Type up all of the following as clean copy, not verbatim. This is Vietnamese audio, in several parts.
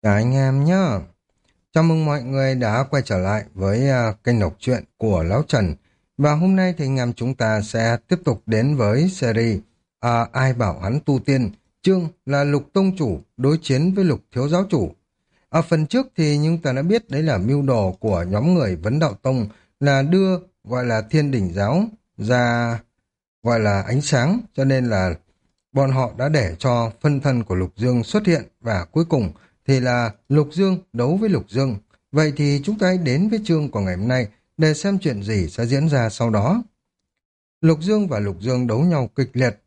Chào anh em nhé. Chào mừng mọi người đã quay trở lại với kênh đọc truyện của Lão Trần. Và hôm nay thì anh em chúng ta sẽ tiếp tục đến với series Ai bảo hắn tu tiên, chương là Lục Tông Chủ đối chiến với Lục Thiếu Giáo Chủ. Ở phần trước thì chúng ta đã biết đấy là mưu đồ của nhóm người Vấn Đạo Tông là đưa gọi là Thiên Đỉnh Giáo ra gọi là ánh sáng, cho nên là bọn họ đã để cho phân thân của Lục Dương xuất hiện và cuối cùng thì là Lục Dương đấu với Lục Dương. Vậy thì chúng ta hãy đến với chương của ngày hôm nay để xem chuyện gì sẽ diễn ra sau đó. Lục Dương và Lục Dương đấu nhau kịch liệt.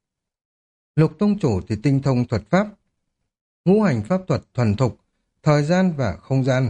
Lục Tông Chủ thì tinh thông thuật pháp, ngũ hành pháp thuật thuần thục, thời gian và không gian.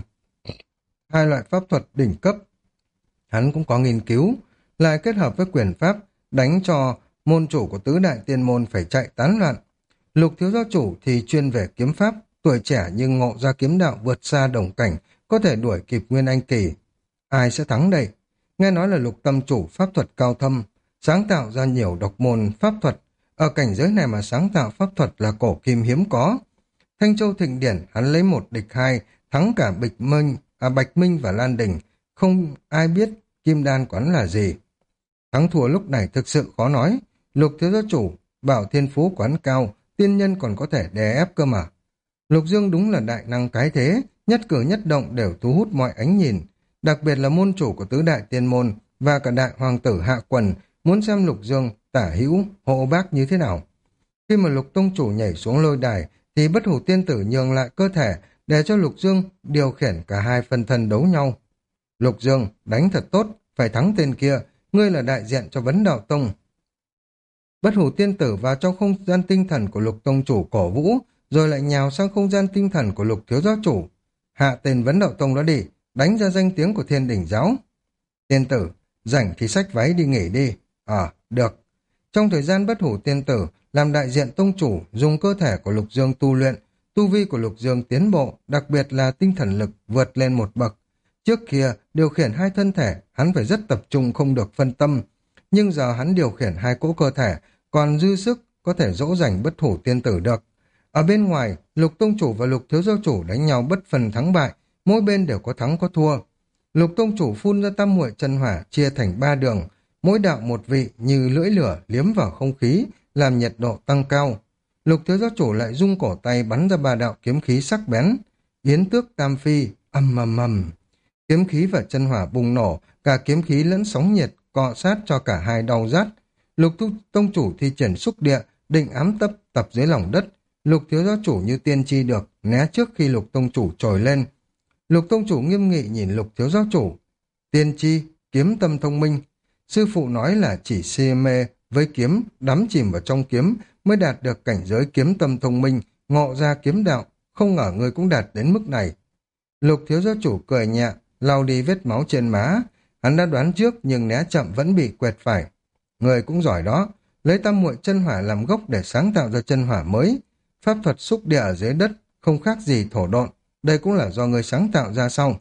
Hai loại pháp thuật đỉnh cấp. Hắn cũng có nghiên cứu, lại kết hợp với quyền pháp, đánh cho môn chủ của tứ đại tiên môn phải chạy tán loạn. Lục Thiếu Giáo Chủ thì chuyên về kiếm pháp, tuổi trẻ nhưng ngộ ra kiếm đạo vượt xa đồng cảnh, có thể đuổi kịp Nguyên Anh Kỳ. Ai sẽ thắng đây? Nghe nói là Lục Tâm Chủ pháp thuật cao thâm, sáng tạo ra nhiều độc môn pháp thuật. Ở cảnh giới này mà sáng tạo pháp thuật là cổ kim hiếm có. Thanh Châu Thịnh Điển hắn lấy một địch hai, thắng cả Bạch Minh và Lan Đình. Không ai biết kim đan quán là gì. Thắng thua lúc này thực sự khó nói. Lục Thiếu Giáo Chủ bảo thiên phú quán cao, tiên nhân còn có thể đè ép cơ mà. Lục Dương đúng là đại năng cái thế, nhất cử nhất động đều thu hút mọi ánh nhìn. Đặc biệt là môn chủ của tứ đại tiên môn và cả đại hoàng tử Hạ Quần muốn xem Lục Dương tả hữu, hộ bác như thế nào. Khi mà Lục Tông Chủ nhảy xuống lôi đài thì Bất Hủ Tiên Tử nhường lại cơ thể để cho Lục Dương điều khiển cả hai phân thân đấu nhau. Lục Dương, đánh thật tốt, phải thắng tên kia, ngươi là đại diện cho Vấn Đạo Tông. Bất Hủ Tiên Tử vào trong không gian tinh thần của Lục Tông Chủ cổ vũ, rồi lại nhào sang không gian tinh thần của Lục Thiếu Giáo Chủ. Hạ tên Vấn Đạo Tông đó đi, đánh ra danh tiếng của Thiên Đỉnh Giáo. Tiên Tử, rảnh thì xách váy đi nghỉ đi. Được. Trong thời gian Bất Hủ Tiên Tử làm đại diện Tông Chủ dùng cơ thể của Lục Dương tu luyện, tu vi của Lục Dương tiến bộ, đặc biệt là tinh thần lực vượt lên một bậc. Trước kia, điều khiển hai thân thể, hắn phải rất tập trung không được phân tâm. Nhưng giờ hắn điều khiển hai cỗ cơ thể, còn dư sức có thể dỗ dành Bất Hủ Tiên Tử được. Ở bên ngoài, Lục Tông Chủ và Lục Thiếu Giáo Chủ đánh nhau bất phân thắng bại, mỗi bên đều có thắng có thua. Lục Tông Chủ phun ra tam muội chân hỏa chia thành ba đường, mỗi đạo một vị như lưỡi lửa liếm vào không khí, làm nhiệt độ tăng cao. Lục Thiếu Giáo Chủ lại rung cổ tay bắn ra ba đạo kiếm khí sắc bén. Yến Tước Tam Phi, ầm ầm ầm. Kiếm khí và chân hỏa bùng nổ, cả kiếm khí lẫn sóng nhiệt cọ sát cho cả hai đau rát. Tông Chủ thi triển xúc địa, định ám tập dưới lòng đất. Lục Thiếu Giáo Chủ như tiên tri được, né trước khi Lục Tông Chủ trồi lên. Lục Tông Chủ nghiêm nghị nhìn Lục Thiếu Giáo Chủ. Tiên tri, kiếm tâm thông minh. Sư phụ nói là chỉ si mê với kiếm, đắm chìm vào trong kiếm mới đạt được cảnh giới kiếm tâm thông minh, ngộ ra kiếm đạo. Không ngờ ngươi cũng đạt đến mức này. Lục Thiếu Giáo Chủ cười nhẹ, lau đi vết máu trên má. Hắn đã đoán trước nhưng né chậm vẫn bị quẹt phải. Người cũng giỏi đó, lấy tam muội chân hỏa làm gốc để sáng tạo ra chân hỏa mới. Pháp thuật xúc địa ở dưới đất không khác gì thổ độn, đây cũng là do người sáng tạo ra sau.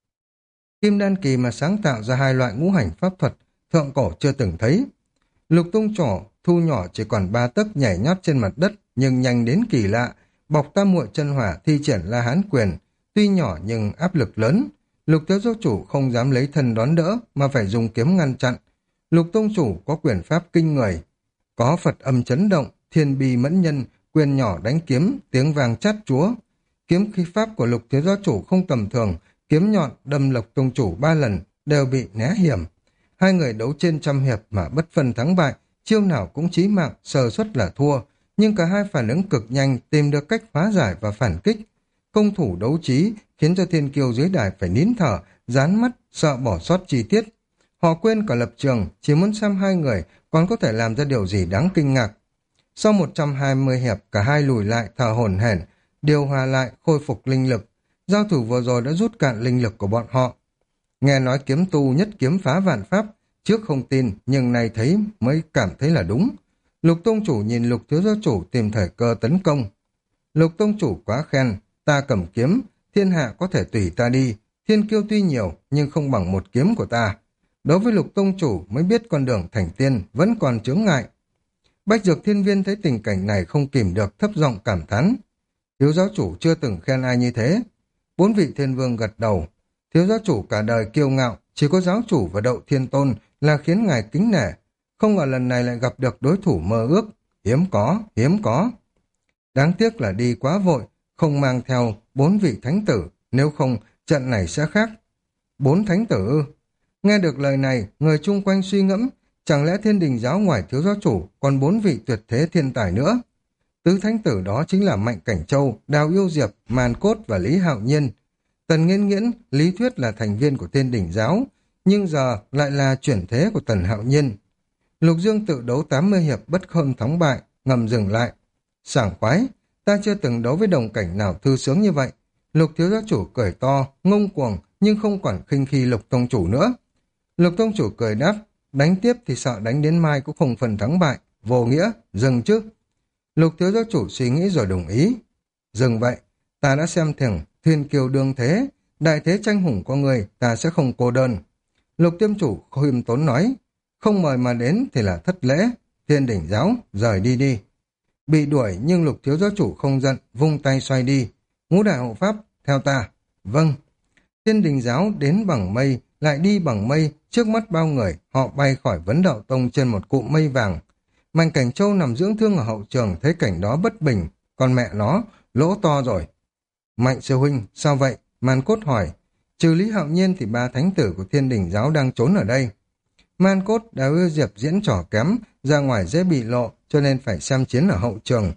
Kim Đan Kỳ mà sáng tạo ra hai loại ngũ hành pháp thuật thượng cổ chưa từng thấy. Lục Tông Chủ thu nhỏ chỉ còn 3 tấc nhảy nhót trên mặt đất nhưng nhanh đến kỳ lạ, bọc tam muội chân hỏa thi triển La Hán quyền, tuy nhỏ nhưng áp lực lớn. Lục Thiếu Giáo Chủ không dám lấy thân đón đỡ mà phải dùng kiếm ngăn chặn. Lục Tông Chủ có quyền pháp kinh người, có Phật âm chấn động, thiên bi mẫn nhân, quyền nhỏ đánh kiếm, tiếng vàng chát chúa. Kiếm khí pháp của Lục Thiếu Giáo Chủ không tầm thường, kiếm nhọn đâm Lục Tông Chủ 3 lần đều bị né hiểm. Hai người đấu trên trăm hiệp mà bất phân thắng bại, chiêu nào cũng chí mạng, sơ suất là thua, nhưng cả hai phản ứng cực nhanh, tìm được cách phá giải và phản kích. Công thủ đấu trí khiến cho thiên kiêu dưới đài phải nín thở, dán mắt, sợ bỏ sót chi tiết. Họ quên cả lập trường, chỉ muốn xem hai người còn có thể làm ra điều gì đáng kinh ngạc. Sau 120 hiệp, cả hai lùi lại thở hổn hển, điều hòa lại, khôi phục linh lực. Giao thủ vừa rồi đã rút cạn linh lực của bọn họ. Nghe nói kiếm tu nhất kiếm phá vạn pháp, trước không tin, nhưng nay thấy mới cảm thấy là đúng. Lục Tông Chủ nhìn Lục Thiếu Giáo Chủ tìm thời cơ tấn công. Lục Tông Chủ quá khen, ta cầm kiếm, thiên hạ có thể tùy ta đi, thiên kiêu tuy nhiều nhưng không bằng một kiếm của ta. Đối với Lục Tông Chủ mới biết con đường thành tiên vẫn còn chướng ngại. Bách Dược Thiên Viên thấy tình cảnh này không kìm được thấp giọng cảm thán. thiếu giáo chủ chưa từng khen ai như thế. 4 vị thiên vương gật đầu. Thiếu giáo chủ cả đời kiêu ngạo, chỉ có giáo chủ và Đậu Thiên Tôn là khiến ngài kính nể. Không ngờ lần này lại gặp được đối thủ mơ ước. Hiếm có, hiếm có. Đáng tiếc là đi quá vội, không mang theo 4 vị thánh tử, nếu không trận này sẽ khác. 4 thánh tử ư? Nghe được lời này, người chung quanh suy ngẫm, chẳng lẽ Thiên Đình giáo ngoài thiếu giáo chủ còn 4 vị tuyệt thế thiên tài nữa? Tứ thánh tử đó chính là Mạnh Cảnh Châu, Đào Yêu Diệp, Màn Cốt và Lý Hạo Nhiên. Tần Nghiễn Nghiễn, lý thuyết là thành viên của Thiên Đình giáo, nhưng giờ lại là chuyển thế của Tần Hạo Nhiên. Lục Dương tự đấu 80 hiệp bất khôn thắng bại, ngầm dừng lại. Sảng khoái, ta chưa từng đấu với đồng cảnh nào thư sướng như vậy. Lục thiếu giáo chủ cười to, ngông cuồng, nhưng không còn khinh khi Lục tông chủ nữa. Lục tông chủ cười đáp, đánh tiếp thì sợ đánh đến mai cũng không phần thắng bại, vô nghĩa, dừng chứ. Lục thiếu giáo chủ suy nghĩ rồi đồng ý. Dừng vậy, ta đã xem thường thiên kiều đương thế, đại thế tranh hùng có người, ta sẽ không cô đơn. Lục tiêm chủ khiêm tốn nói, không mời mà đến thì là thất lễ, Thiên Đình giáo, rời đi đi. Bị đuổi nhưng Lục thiếu giáo chủ không giận, vung tay xoay đi. Ngũ đại hộ pháp, theo ta. Vâng. Thiên Đình giáo đến bằng mây, lại đi bằng mây, trước mắt bao người, họ bay khỏi Vấn Đạo Tông trên một cụm mây vàng. Mạnh Cảnh Châu nằm dưỡng thương ở hậu trường, thấy cảnh đó bất bình, còn mẹ nó, lỗ to rồi. Mạnh sư huynh, sao vậy? Man Cốt hỏi. Trừ Lý Hạo Nhiên thì 3 thánh tử của Thiên Đình giáo đang trốn ở đây. Man Cốt, Đào Yêu Diệp diễn trò kém, ra ngoài dễ bị lộ, cho nên phải xem chiến ở hậu trường.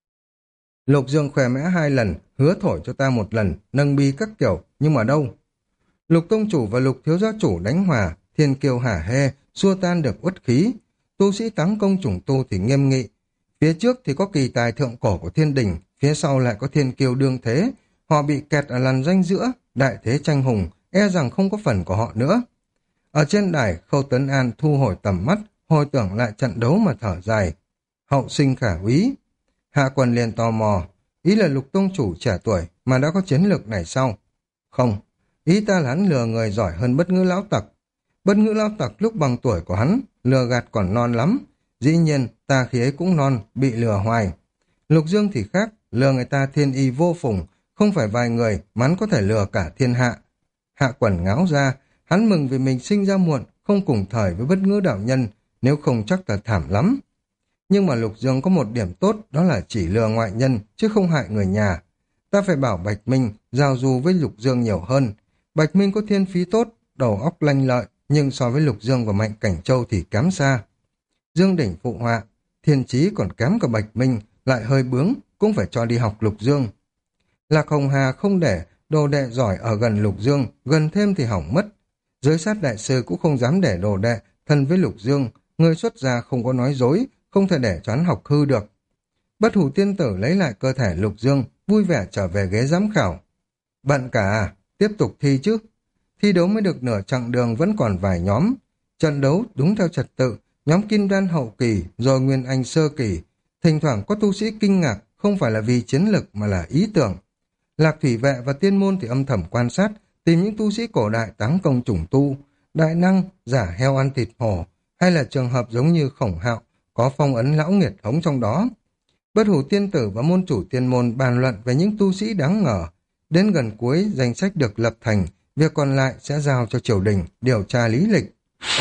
Lục Dương khỏe mẽ 2 lần, hứa thổi cho ta 1 lần, nâng bi các kiểu, nhưng mà đâu? Lục tông chủ và Lục thiếu giáo chủ đánh hòa, thiên kiêu hả hê, xua tan được uất khí. Tu sĩ táng công trùng tu thì nghiêm nghị. Phía trước thì có kỳ tài thượng cổ của Thiên Đình, phía sau lại có thiên kiêu đương thế. Họ bị kẹt ở làn ranh giữa, đại thế tranh hùng, e rằng không có phần của họ nữa. Ở trên đài, Khâu Tấn An thu hồi tầm mắt, hồi tưởng lại trận đấu mà thở dài. Hậu sinh khả úy. Hạ Quân liền tò mò, ý là Lục tông chủ trẻ tuổi mà đã có chiến lược này sao? Không, ý ta là hắn lừa người giỏi hơn Bất Ngữ lão tặc. Bất Ngữ lão tặc lúc bằng tuổi của hắn, lừa gạt còn non lắm. Dĩ nhiên, ta khi ấy cũng non, bị lừa hoài. Lục Dương thì khác, lừa người ta thiên y vô phùng, không phải vài người mà hắn có thể lừa cả thiên hạ. Hạ Quẩn ngáo ra, hắn mừng vì mình sinh ra muộn, không cùng thời với Bất Ngữ đạo nhân, nếu không chắc là thảm lắm. Nhưng mà Lục Dương có một điểm tốt, đó là chỉ lừa ngoại nhân, chứ không hại người nhà. Ta phải bảo Bạch Minh giao du với Lục Dương nhiều hơn. Bạch Minh có thiên phí tốt, đầu óc lanh lợi, nhưng so với Lục Dương và Mạnh Cảnh Châu thì kém xa. Dương Đỉnh phụ họa, thiên chí còn kém cả Bạch Minh, lại hơi bướng, cũng phải cho đi học Lục Dương. Lạc Hồng Hà không để đồ đệ giỏi ở gần Lục Dương, gần thêm thì hỏng mất. Giới sát đại sư cũng không dám để đồ đệ thân với Lục Dương, người xuất gia không có nói dối, không thể để cho hắn học hư được. Bất Hủ tiên tử lấy lại cơ thể Lục Dương, vui vẻ trở về ghế giám khảo. Bận cả à? Tiếp tục thi chứ? Thi đấu mới được nửa chặng đường vẫn còn vài nhóm. Trận đấu đúng theo trật tự, nhóm Kim Đan hậu kỳ, rồi Nguyên Anh sơ kỳ. Thỉnh thoảng có tu sĩ kinh ngạc, không phải là vì chiến lực mà là ý tưởng. Lạc Thủy Vệ và Tiên Môn thì âm thầm quan sát, tìm những tu sĩ cổ đại táng công chủng tu, đại năng, giả heo ăn thịt hổ, hay là trường hợp giống như Khổng Hạo, có phong ấn lão nghiệt hống trong đó. Bất Hủ tiên tử và môn chủ Tiên Môn bàn luận về những tu sĩ đáng ngờ. Đến gần cuối, danh sách được lập thành, việc còn lại sẽ giao cho triều đình điều tra lý lịch.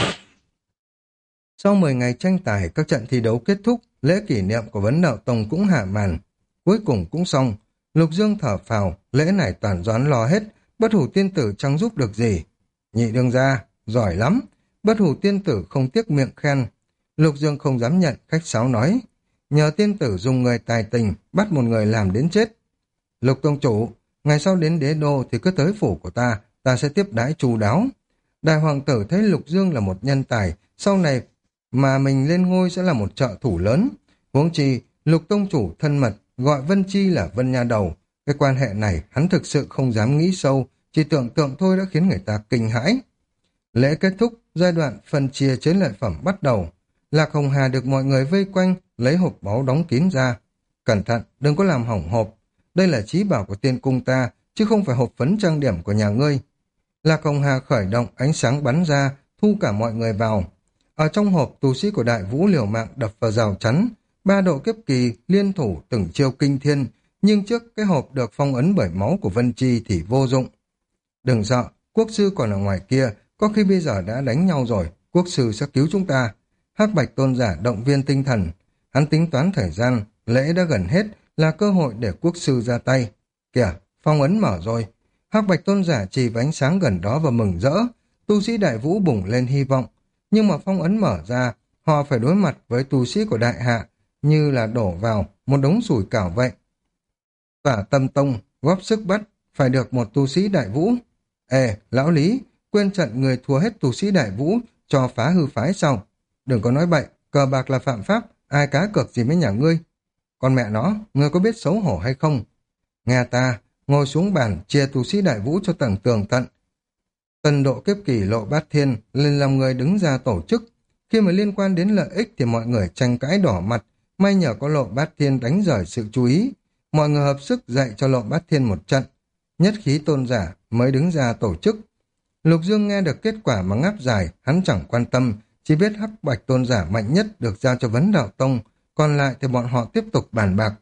Sau 10 ngày tranh tài, các trận thi đấu kết thúc, lễ kỷ niệm của Vấn Đạo Tông cũng hạ màn. Cuối cùng cũng xong, Lục Dương thở phào, lễ này toàn do hắn lo hết, Bất Hủ tiên tử chẳng giúp được gì. Nhị đương gia, giỏi lắm, Bất Hủ tiên tử không tiếc miệng khen. Lục Dương không dám nhận, khách sáo nói, nhờ tiên tử dùng người tài tình, bắt một người làm đến chết. Lục tông chủ, ngày sau đến đế đô thì cứ tới phủ của ta sẽ tiếp đãi chu đáo. Đại hoàng tử thấy Lục Dương là một nhân tài, sau này mà mình lên ngôi sẽ là một trợ thủ lớn. Huống chi, Lục tông chủ thân mật, gọi Vân Chi là Vân Nha Đầu. Cái quan hệ này hắn thực sự không dám nghĩ sâu, chỉ tưởng tượng thôi đã khiến người ta kinh hãi. Lễ kết thúc, giai đoạn phân chia chiến lợi phẩm bắt đầu. Lạc Hồng Hà được mọi người vây quanh, lấy hộp báu đóng kín ra. Cẩn thận, đừng có làm hỏng hộp. Đây là chí bảo của tiên cung ta, chứ không phải hộp phấn trang điểm của nhà ngươi. Lạc Hồng Hà khởi động, ánh sáng bắn ra, thu cả mọi người vào. Ở trong hộp, tu sĩ của Đại Vũ liều mạng đập vào rào chắn. 3 độ kiếp kỳ, liên thủ từng chiêu kinh thiên, nhưng trước cái hộp được phong ấn bởi máu của Vân Chi thì vô dụng. Đừng sợ, quốc sư còn ở ngoài kia, có khi bây giờ đã đánh nhau rồi, quốc sư sẽ cứu chúng ta. Hắc Bạch tôn giả động viên tinh thần, hắn tính toán thời gian, lễ đã gần hết, là cơ hội để quốc sư ra tay. Kìa, phong ấn mở rồi. Hắc Bạch tôn giả chỉ vào ánh sáng gần đó và mừng rỡ, tu sĩ đại vũ bùng lên hy vọng. Nhưng mà phong ấn mở ra, họ phải đối mặt với tu sĩ của đại hạ, như là đổ vào một đống sủi cảo vậy. Tỏa Tâm Tông góp sức bắt, phải được một tu sĩ đại vũ. Ê, lão Lý, quên trận người thua hết tu sĩ đại vũ, cho phá hư phái sau. Đừng có nói bậy, cờ bạc là phạm pháp, ai cá cược gì với nhà ngươi. Con mẹ nó, ngươi có biết xấu hổ hay không? Nghe ta, ngồi xuống bàn, chia tu sĩ đại vũ cho tầng tường tận. Tần độ kiếp kỳ Lộ Bát Thiên lên làm người đứng ra tổ chức. Khi mà liên quan đến lợi ích thì mọi người tranh cãi đỏ mặt, may nhờ có Lộ Bát Thiên đánh rời sự chú ý. Mọi người hợp sức dạy cho Lộ Bát Thiên một trận. Nhất khí tôn giả mới đứng ra tổ chức. Lục Dương nghe được kết quả mà ngáp dài, hắn chẳng quan tâm, chỉ biết Hắc Bạch tôn giả mạnh nhất được giao cho Vấn Đạo Tông, còn lại thì bọn họ tiếp tục bàn bạc.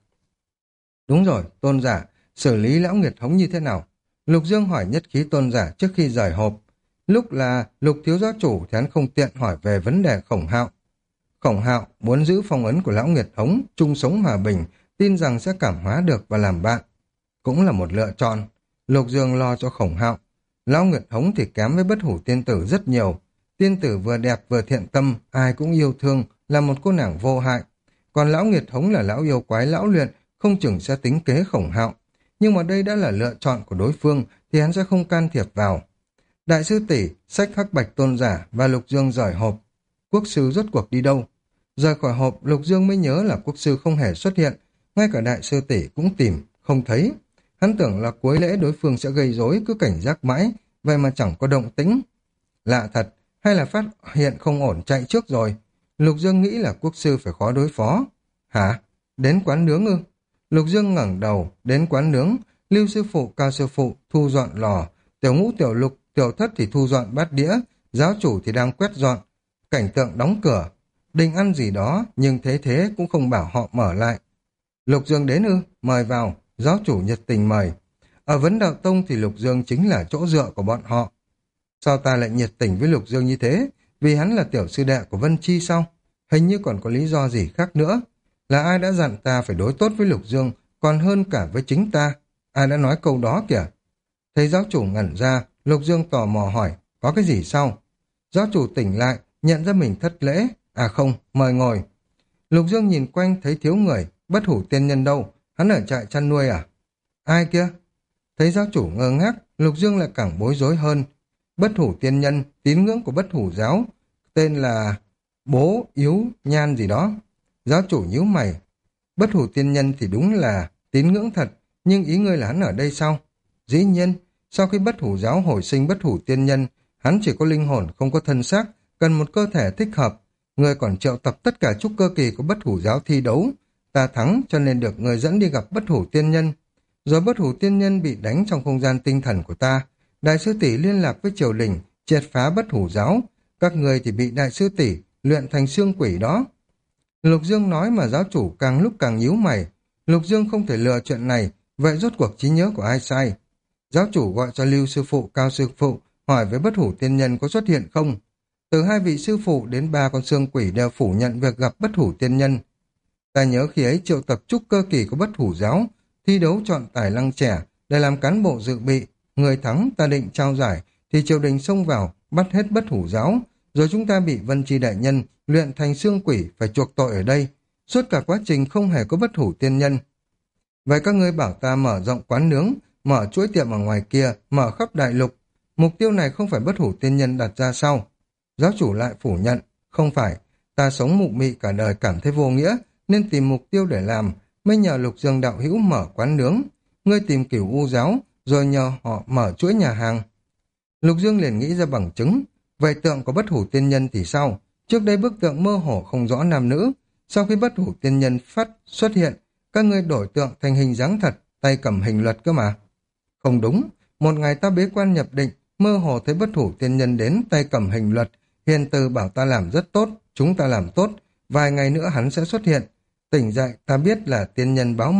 Đúng rồi, tôn giả, xử lý lão nghiệt hống như thế nào? Lục Dương hỏi nhất khí tôn giả trước khi rời hộp. Lúc là Lục thiếu giáo chủ thì hắn không tiện hỏi về vấn đề Khổng Hạo. Khổng Hạo muốn giữ phong ấn của lão nghiệt hống, chung sống hòa bình, tin rằng sẽ cảm hóa được và làm bạn. Cũng là một lựa chọn. Lục Dương lo cho Khổng Hạo. Lão Nguyệt Hống thì kém với Bất Hủ tiên tử rất nhiều. Tiên tử vừa đẹp vừa thiện tâm, ai cũng yêu thương, là một cô nàng vô hại. Còn Lão Nguyệt Hống là lão yêu quái lão luyện, không chừng sẽ tính kế Khổng Hạo. Nhưng mà đây đã là lựa chọn của đối phương, thì hắn sẽ không can thiệp vào. Đại sư tỷ, sách Hắc Bạch tôn giả và Lục Dương rời hộp. Quốc sư rốt cuộc đi đâu? Rời khỏi hộp, Lục Dương mới nhớ là quốc sư không hề xuất hiện, ngay cả đại sư tỷ cũng tìm, không thấy. Hắn tưởng là cuối lễ đối phương sẽ gây rối, cứ cảnh giác mãi, vậy mà chẳng có động tĩnh. Lạ thật, hay là phát hiện không ổn chạy trước rồi? Lục Dương nghĩ là quốc sư phải khó đối phó. Hả? Đến quán nướng ư? Lục Dương ngẩng đầu, đến quán nướng, Lưu sư phụ, Cao sư phụ thu dọn lò, Tiểu Ngũ, Tiểu Lục, Tiểu Thất thì thu dọn bát đĩa, giáo chủ thì đang quét dọn. Cảnh tượng đóng cửa, định ăn gì đó, nhưng thế cũng không bảo họ mở lại. Lục Dương đến ư? Mời vào. Giáo chủ nhiệt tình mời. Ở Vấn Đạo Tông thì Lục Dương chính là chỗ dựa của bọn họ. Sao ta lại nhiệt tình với Lục Dương như thế? Vì hắn là tiểu sư đệ của Vân Chi sao? Hình như còn có lý do gì khác nữa. Là ai đã dặn ta phải đối tốt với Lục Dương, còn hơn cả với chính ta? Ai đã nói câu đó kìa? Thấy giáo chủ ngẩn ra, Lục Dương tò mò hỏi, có cái gì sao? Giáo chủ tỉnh lại, nhận ra mình thất lễ. À không, mời ngồi. Lục Dương nhìn quanh thấy thiếu người, Bất Hủ tiên nhân đâu? Hắn ở trại chăn nuôi à? Ai kia? Thấy giáo chủ ngơ ngác, Lục Dương lại càng bối rối hơn. Bất Hủ tiên nhân, tín ngưỡng của Bất Hủ giáo, tên là Bố Yếu Nhan gì đó. Giáo chủ nhíu mày. Bất Hủ tiên nhân thì đúng là tín ngưỡng thật, nhưng ý ngươi là hắn ở đây sao? Dĩ nhiên, sau khi Bất Hủ giáo hồi sinh Bất Hủ tiên nhân, hắn chỉ có linh hồn không có thân xác, cần một cơ thể thích hợp. Ngươi còn triệu tập tất cả trúc cơ kỳ của Bất Hủ giáo thi đấu. Ta thắng cho nên được người dẫn đi gặp Bất Hủ tiên nhân. Rồi Bất Hủ tiên nhân bị đánh trong không gian tinh thần của ta. Đại sư tỷ liên lạc với triều đình, triệt phá Bất Hủ giáo. Các người thì bị đại sư tỷ luyện thành xương quỷ đó. Lục Dương nói mà giáo chủ càng lúc càng nhíu mày. Lục Dương không thể lừa chuyện này, vậy rốt cuộc trí nhớ của ai sai? Giáo chủ gọi cho Lưu sư phụ, Cao sư phụ, hỏi với Bất Hủ tiên nhân có xuất hiện không. Từ 2 vị sư phụ đến 3 con xương quỷ đều phủ nhận việc gặp Bất Hủ tiên nhân. Ta nhớ khi ấy triệu tập trúc cơ kỳ của Bất Hủ giáo, thi đấu chọn tài năng trẻ để làm cán bộ dự bị. Người thắng ta định trao giải, thì triều đình xông vào, bắt hết Bất Hủ giáo, rồi chúng ta bị Vân Chi đại nhân luyện thành xương quỷ phải chuộc tội ở đây. Suốt cả quá trình không hề có Bất Hủ tiên nhân. Vậy các ngươi bảo ta mở rộng quán nướng, mở chuỗi tiệm ở ngoài kia, mở khắp đại lục. Mục tiêu này không phải Bất Hủ tiên nhân đặt ra sau. Giáo chủ lại phủ nhận, không phải, ta sống mụ mị cả đời cảm thấy vô nghĩa, nên tìm mục tiêu để làm, mới nhờ Lục Dương đạo hữu mở quán nướng. Ngươi tìm Cửu U giáo, rồi nhờ họ mở chuỗi nhà hàng. Lục Dương liền nghĩ ra bằng chứng. Vậy tượng có Bất Hủ tiên nhân thì sao? Trước đây bức tượng mơ hồ không rõ nam nữ. Sau khi Bất Hủ tiên nhân xuất hiện, các ngươi đổi tượng thành hình dáng thật, tay cầm hình luật cơ mà. Không đúng, một ngày ta bế quan nhập định, mơ hồ thấy Bất Hủ tiên nhân đến tay cầm hình luật. Hiền từ bảo ta làm rất tốt, chúng ta làm tốt, vài ngày nữa hắn sẽ xuất hiện. Tỉnh dậy ta biết là tiên nhân báo mộng,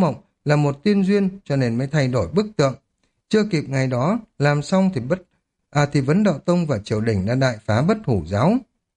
là một tiên duyên cho nên mới thay đổi bức tượng. Chưa kịp ngày đó, làm xong thì Vấn Đạo Tông và triều đình đã đại phá Bất Hủ giáo.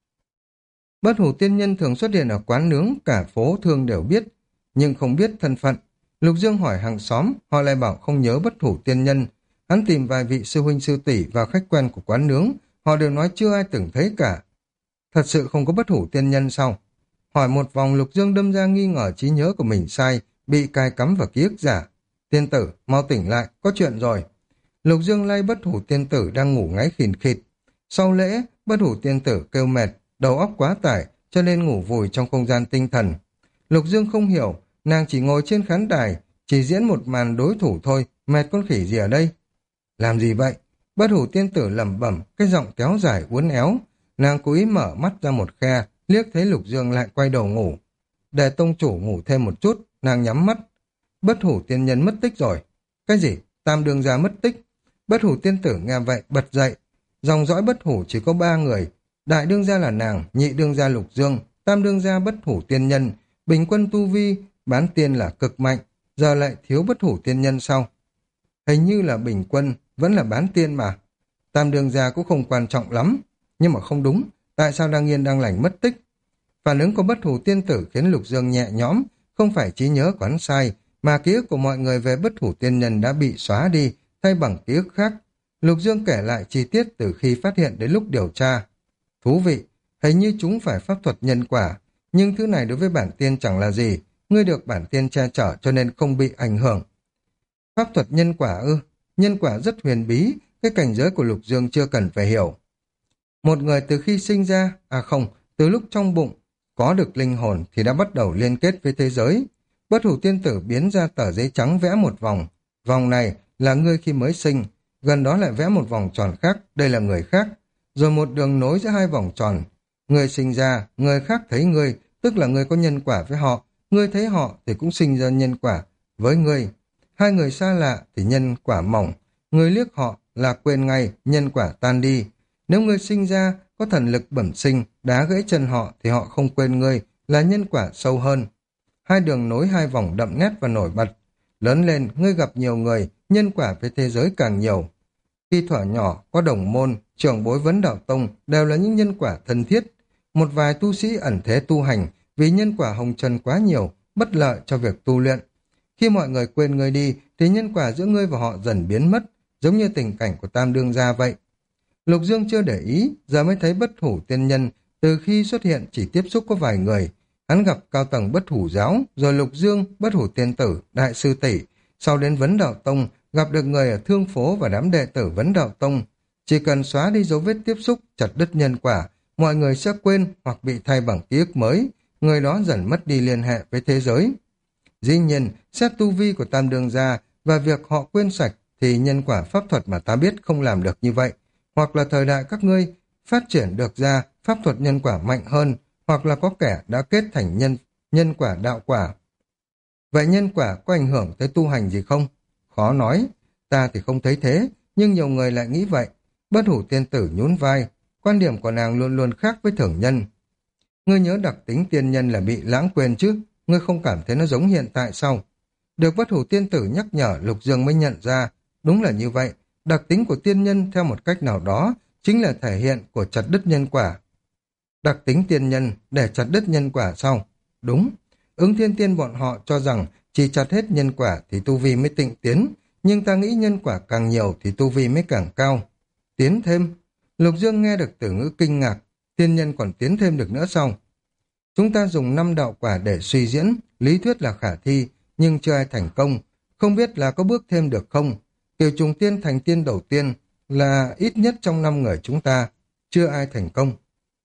Bất Hủ tiên nhân thường xuất hiện ở quán nướng, cả phố thương đều biết, nhưng không biết thân phận. Lục Dương hỏi hàng xóm, họ lại bảo không nhớ Bất Hủ tiên nhân. Hắn tìm vài vị sư huynh sư tỷ và khách quen của quán nướng, họ đều nói chưa ai từng thấy cả. Thật sự không có Bất Hủ tiên nhân sao? Hỏi một vòng, Lục Dương đâm ra nghi ngờ trí nhớ của mình sai, bị cài cắm vào ký ức giả. Tiên tử, mau tỉnh lại, có chuyện rồi. Lục Dương lay Bất Hủ tiên tử đang ngủ ngáy khìn khịt. Sau lễ, Bất Hủ tiên tử kêu mệt, đầu óc quá tải, cho nên ngủ vùi trong không gian tinh thần. Lục Dương không hiểu, nàng chỉ ngồi trên khán đài, chỉ diễn một màn đối thủ thôi, mệt con khỉ gì ở đây? Làm gì vậy? Bất Hủ tiên tử lẩm bẩm, cái giọng kéo dài uốn éo. Nàng cố ý mở mắt ra một khe, liếc thấy Lục Dương lại quay đầu ngủ. Để tông chủ ngủ thêm một chút, nàng nhắm mắt. Bất Hủ tiên nhân mất tích rồi. Cái gì? Tam đương gia mất tích. Bất Hủ tiên tử nghe vậy bật dậy. Dòng dõi Bất Hủ chỉ có 3 người. Đại đương gia là nàng, nhị đương gia Lục Dương, tam đương gia Bất Hủ tiên nhân, bình quân tu vi, bán tiên là cực mạnh, giờ lại thiếu Bất Hủ tiên nhân sau. Hình như là bình quân, vẫn là bán tiên mà. Tam đương gia cũng không quan trọng lắm, nhưng mà không đúng, tại sao đang yên đang lành mất tích? Phản ứng của Bất Hủ tiên tử khiến Lục Dương nhẹ nhõm, không phải trí nhớ của hắn sai, mà ký ức của mọi người về Bất Hủ tiên nhân đã bị xóa đi, thay bằng ký ức khác. Lục Dương kể lại chi tiết từ khi phát hiện đến lúc điều tra. Thú vị, hình như chúng phải pháp thuật nhân quả, nhưng thứ này đối với bản tiên chẳng là gì, ngươi được bản tiên che chở cho nên không bị ảnh hưởng. Pháp thuật nhân quả ư? Nhân quả rất huyền bí, cái cảnh giới của Lục Dương chưa cần phải hiểu. Một người từ khi sinh ra, từ lúc trong bụng, có được linh hồn thì đã bắt đầu liên kết với thế giới. Bất Hủ tiên tử biến ra tờ giấy trắng vẽ một vòng. Vòng này là ngươi khi mới sinh, gần đó lại vẽ một vòng tròn khác, đây là người khác. Rồi một đường nối giữa hai vòng tròn. Người sinh ra, người khác thấy ngươi, tức là ngươi có nhân quả với họ. Ngươi thấy họ thì cũng sinh ra nhân quả với ngươi. Hai người xa lạ thì nhân quả mỏng. Ngươi liếc họ là quên ngay, nhân quả tan đi. Nếu ngươi sinh ra có thần lực bẩm sinh, đá gãy chân họ thì họ không quên ngươi, là nhân quả sâu hơn. Hai đường nối hai vòng đậm nét và nổi bật. Lớn lên, ngươi gặp nhiều người, nhân quả với thế giới càng nhiều. Khi thuở nhỏ, có đồng môn, trưởng bối Vấn Đạo Tông đều là những nhân quả thân thiết. Một vài tu sĩ ẩn thế tu hành vì nhân quả hồng trần quá nhiều, bất lợi cho việc tu luyện. Khi mọi người quên ngươi đi, thì nhân quả giữa ngươi và họ dần biến mất, giống như tình cảnh của Tam đương gia vậy. Lục Dương chưa để ý, giờ mới thấy Bất Hủ tiên nhân, từ khi xuất hiện chỉ tiếp xúc có vài người. Hắn gặp cao tầng Bất Hủ giáo, rồi Lục Dương, Bất Hủ tiên tử, Đại sư tỷ, sau đến Vấn Đạo Tông, gặp được người ở Thương phố và đám đệ tử Vấn Đạo Tông. Chỉ cần xóa đi dấu vết tiếp xúc, chặt đứt nhân quả, mọi người sẽ quên hoặc bị thay bằng ký ức mới, người đó dần mất đi liên hệ với thế giới. Dĩ nhiên, xét tu vi của Tam đương gia và việc họ quên sạch thì nhân quả pháp thuật mà ta biết không làm được như vậy, hoặc là thời đại các ngươi phát triển được ra pháp thuật nhân quả mạnh hơn, hoặc là có kẻ đã kết thành nhân quả đạo quả. Vậy nhân quả có ảnh hưởng tới tu hành gì không? Khó nói, ta thì không thấy thế, nhưng nhiều người lại nghĩ vậy. Bất Hủ tiên tử nhún vai, quan điểm của nàng luôn luôn khác với thường nhân. Ngươi nhớ đặc tính tiên nhân là bị lãng quên chứ, ngươi không cảm thấy nó giống hiện tại sao? Được Bất Hủ tiên tử nhắc nhở, Lục Dương mới nhận ra, đúng là như vậy, đặc tính của tiên nhân theo một cách nào đó chính là thể hiện của chặt đứt nhân quả. Đặc tính tiên nhân để chặt đứt nhân quả sao? Đúng, Ứng Thiên Tiên bọn họ cho rằng chỉ chặt hết nhân quả thì tu vi mới tịnh tiến, nhưng ta nghĩ nhân quả càng nhiều thì tu vi mới càng cao. Tiến thêm? Lục Dương nghe được từ ngữ kinh ngạc, tiên nhân còn tiến thêm được nữa sao? Chúng ta dùng 5 đạo quả để suy diễn, lý thuyết là khả thi, nhưng chưa ai thành công, không biết là có bước thêm được không? Kiều trùng tiên thành tiên đầu tiên là ít nhất trong 5 người chúng ta, chưa ai thành công.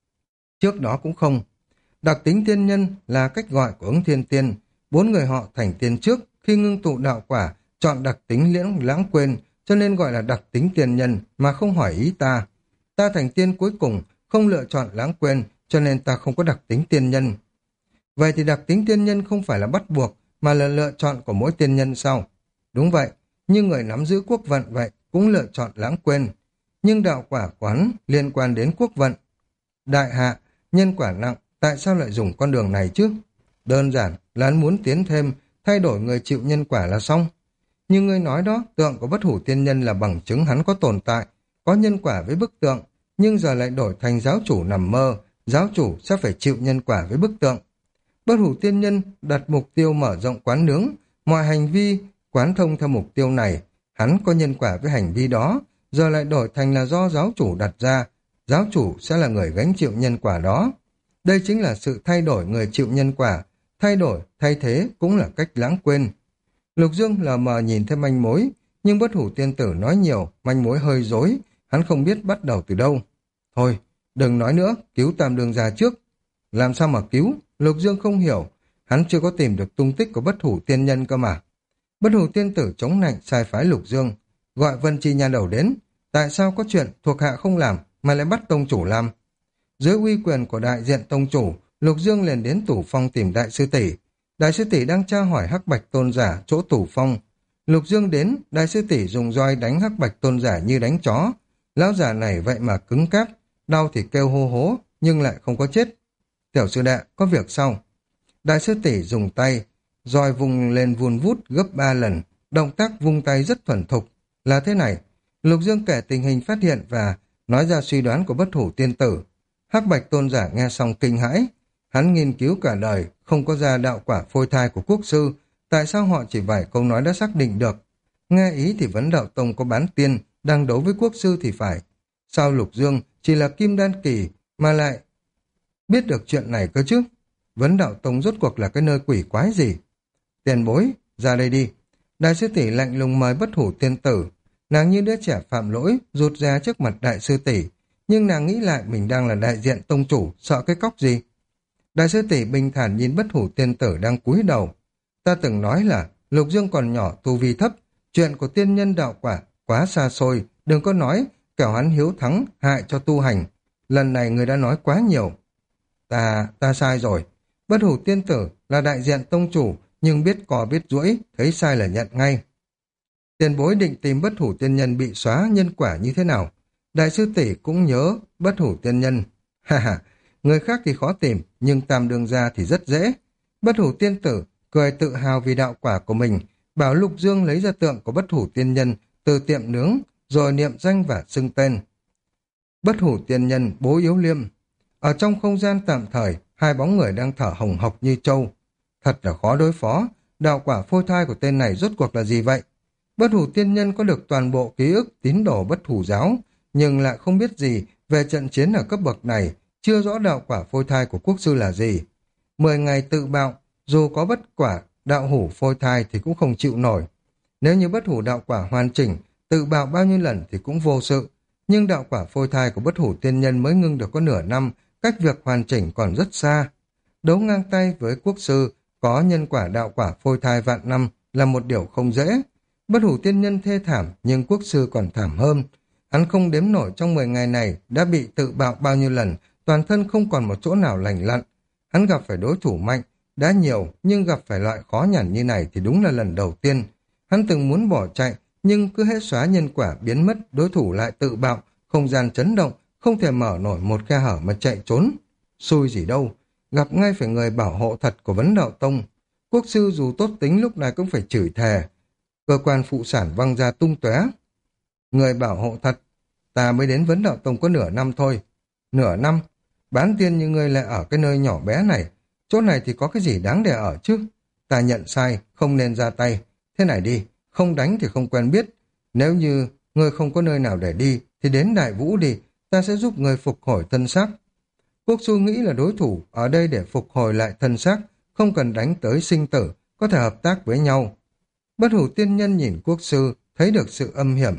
Trước đó cũng không. Đặc tính tiên nhân là cách gọi của Ứng Thiên Tiên, 4 người họ thành tiên trước, khi ngưng tụ đạo quả, chọn đặc tính lãng quên, cho nên gọi là đặc tính tiên nhân mà không hỏi ý ta. Ta thành tiên cuối cùng, không lựa chọn lãng quên, cho nên ta không có đặc tính tiên nhân. Vậy thì đặc tính tiên nhân không phải là bắt buộc, mà là lựa chọn của mỗi tiên nhân sao? Đúng vậy, như người nắm giữ quốc vận vậy, cũng lựa chọn lãng quên. Nhưng đạo quả quán liên quan đến quốc vận. Đại hạ, nhân quả nặng, tại sao lại dùng con đường này chứ? Đơn giản là hắn muốn tiến thêm, thay đổi người chịu nhân quả là xong. Như ngươi nói đó, tượng của Bất Hủ Tiên Nhân là bằng chứng hắn có tồn tại, có nhân quả với bức tượng, nhưng giờ lại đổi thành giáo chủ nằm mơ, giáo chủ sẽ phải chịu nhân quả với bức tượng. Bất Hủ Tiên Nhân đặt mục tiêu mở rộng quán nướng, mọi hành vi quán thông theo mục tiêu này, hắn có nhân quả với hành vi đó, giờ lại đổi thành là do giáo chủ đặt ra, giáo chủ sẽ là người gánh chịu nhân quả đó. Đây chính là sự thay đổi người chịu nhân quả, thay đổi, thay thế cũng là cách lãng quên. Lục Dương lờ mờ nhìn thấy manh mối, nhưng Bất Hủ Tiên Tử nói nhiều, manh mối hơi rối, hắn không biết bắt đầu từ đâu. Thôi, đừng nói nữa, cứu Tam Đương gia trước. Làm sao mà cứu? Lục Dương không hiểu, hắn chưa có tìm được tung tích của Bất Hủ Tiên Nhân cơ mà. Bất Hủ Tiên Tử chống nạnh sai phái Lục Dương, gọi Vân Chi Nha Đầu đến. Tại sao có chuyện thuộc hạ không làm mà lại bắt tông chủ làm? Dưới uy quyền của đại diện tông chủ, Lục Dương liền đến Tủ Phong tìm đại sư tỷ. Đại sư tỷ đang tra hỏi Hắc Bạch Tôn giả chỗ Tủ Phong. Lục Dương đến, đại sư tỷ dùng roi đánh Hắc Bạch Tôn giả như đánh chó. Lão giả này vậy mà cứng cáp, đau thì kêu hô hố, nhưng lại không có chết. Tiểu sư đệ, có việc sao? Đại sư tỷ dùng tay, roi vùng lên vun vút gấp 3 lần, động tác vung tay rất thuần thục. Là thế này, Lục Dương kể tình hình phát hiện và nói ra suy đoán của Bất Hủ Tiên Tử. Hắc Bạch Tôn giả nghe xong kinh hãi, hắn nghiên cứu cả đời, không có ra đạo quả phôi thai của quốc sư, tại sao họ chỉ vài câu nói đã xác định được? Nghe ý thì Vấn Đạo Tông có bán tiên, đang đấu với quốc sư thì phải. Sao Lục Dương chỉ là kim đan kỳ mà lại biết được chuyện này cơ chứ? Vấn Đạo Tông rốt cuộc là cái nơi quỷ quái gì? Tiền bối, ra đây đi. Đại sư tỷ lạnh lùng mời Bất Hủ Tiên Tử. Nàng như đứa trẻ phạm lỗi, rụt ra trước mặt đại sư tỷ, nhưng nàng nghĩ lại mình đang là đại diện tông chủ, sợ cái cóc gì. Đại sư tỷ bình thản nhìn Bất Hủ Tiên Tử đang cúi đầu. Ta từng nói là Lục Dương còn nhỏ, tu vi thấp, chuyện của tiên nhân đạo quả quá xa xôi, đừng có nói kẻo hắn hiếu thắng hại cho tu hành. Lần này người đã nói quá nhiều. Ta sai rồi. Bất Hủ Tiên Tử là đại diện tông chủ, nhưng biết cò biết duỗi, thấy sai là nhận ngay. Tiền bối định tìm Bất Hủ Tiên Nhân bị xóa nhân quả như thế nào? Đại sư tỷ cũng nhớ Bất Hủ Tiên Nhân. Ha ha, người khác thì khó tìm, nhưng Tam Đương gia thì rất dễ. Bất Hủ Tiên Tử cười tự hào vì đạo quả của mình, bảo Lục Dương lấy ra tượng của Bất Hủ Tiên Nhân từ tiệm nướng, rồi niệm danh và xưng tên. Bất Hủ Tiên Nhân, Bố Yếu Liêm. Ở trong không gian tạm thời, hai bóng người đang thở hồng hộc như trâu. Thật là khó đối phó, đạo quả phôi thai của tên này rốt cuộc là gì vậy? Bất Hủ Tiên Nhân có được toàn bộ ký ức tín đồ Bất Hủ giáo, nhưng lại không biết gì về trận chiến ở cấp bậc này, chưa rõ đạo quả phôi thai của quốc sư là gì. 10 ngày tự bạo, dù có bất quả đạo hủ phôi thai thì cũng không chịu nổi. Nếu như Bất Hủ đạo quả hoàn chỉnh, tự bạo bao nhiêu lần thì cũng vô sự, nhưng đạo quả phôi thai của Bất Hủ Tiên Nhân mới ngưng được có nửa năm, cách việc hoàn chỉnh còn rất xa. Đấu ngang tay với quốc sư có nhân quả đạo quả phôi thai vạn năm là một điều không dễ. Bất Hủ Tiên Nhân thê thảm, nhưng quốc sư còn thảm hơn. Hắn không đếm nổi trong 10 ngày này đã bị tự bạo bao nhiêu lần, toàn thân không còn một chỗ nào lành lặn. Hắn gặp phải đối thủ mạnh, đã nhiều, nhưng gặp phải loại khó nhằn như này thì đúng là lần đầu tiên. Hắn từng muốn bỏ chạy, nhưng cứ hết xóa nhân quả biến mất, đối thủ lại tự bạo, không gian chấn động, không thể mở nổi một khe hở mà chạy trốn. Xui gì đâu, gặp ngay phải người bảo hộ thật của Vấn Đạo Tông. Quốc sư dù tốt tính lúc này cũng phải chửi thề. Cơ quan phụ sản văng ra tung tóe. Người bảo hộ thật, ta mới đến Vấn Đạo Tông có nửa năm thôi. Nửa năm? Bán tiên như ngươi lại ở cái nơi nhỏ bé này. Chỗ này thì có cái gì đáng để ở chứ? Ta nhận sai, không nên ra tay. Thế này đi, không đánh thì không quen biết. Nếu như ngươi không có nơi nào để đi, thì đến Đại Vũ đi, ta sẽ giúp ngươi phục hồi thân xác. Quốc sư nghĩ là đối thủ ở đây để phục hồi lại thân xác, không cần đánh tới sinh tử, có thể hợp tác với nhau. Bất Hủ Tiên Nhân nhìn quốc sư, thấy được sự âm hiểm.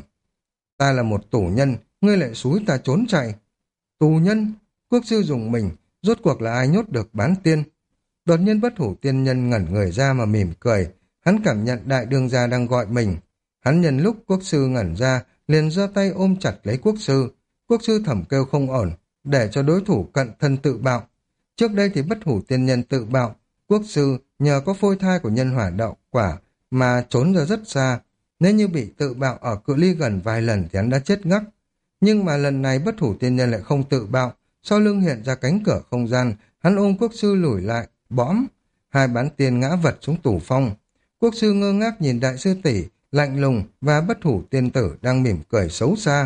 Ta là một tù nhân, ngươi lại xúi ta trốn chạy. Tù nhân? Quốc sư dùng mình, rốt cuộc là ai nhốt được bán tiên? Đột nhiên Bất Hủ Tiên Nhân ngẩn người ra mà mỉm cười, hắn cảm nhận đại đương gia đang gọi mình. Hắn nhân lúc quốc sư ngẩn ra, liền giơ tay ôm chặt lấy quốc sư. Quốc sư thầm kêu không ổn, để cho đối thủ cận thân tự bạo. Trước đây thì Bất Hủ Tiên Nhân tự bạo, quốc sư nhờ có phôi thai của nhân hỏa đạo quả mà trốn ra rất xa. Nếu như bị tự bạo ở cự ly gần vài lần thì hắn đã chết ngắc. Nhưng mà lần này Bất Hủ Tiên Nhân lại không tự bạo, sau lưng hiện ra cánh cửa không gian, hắn ôm quốc sư lùi lại, bõm. Hai bán tiên ngã vật xuống tủ phong. Quốc sư ngơ ngác nhìn đại sư tỷ, lạnh lùng và bất hủ tiên tử đang mỉm cười xấu xa.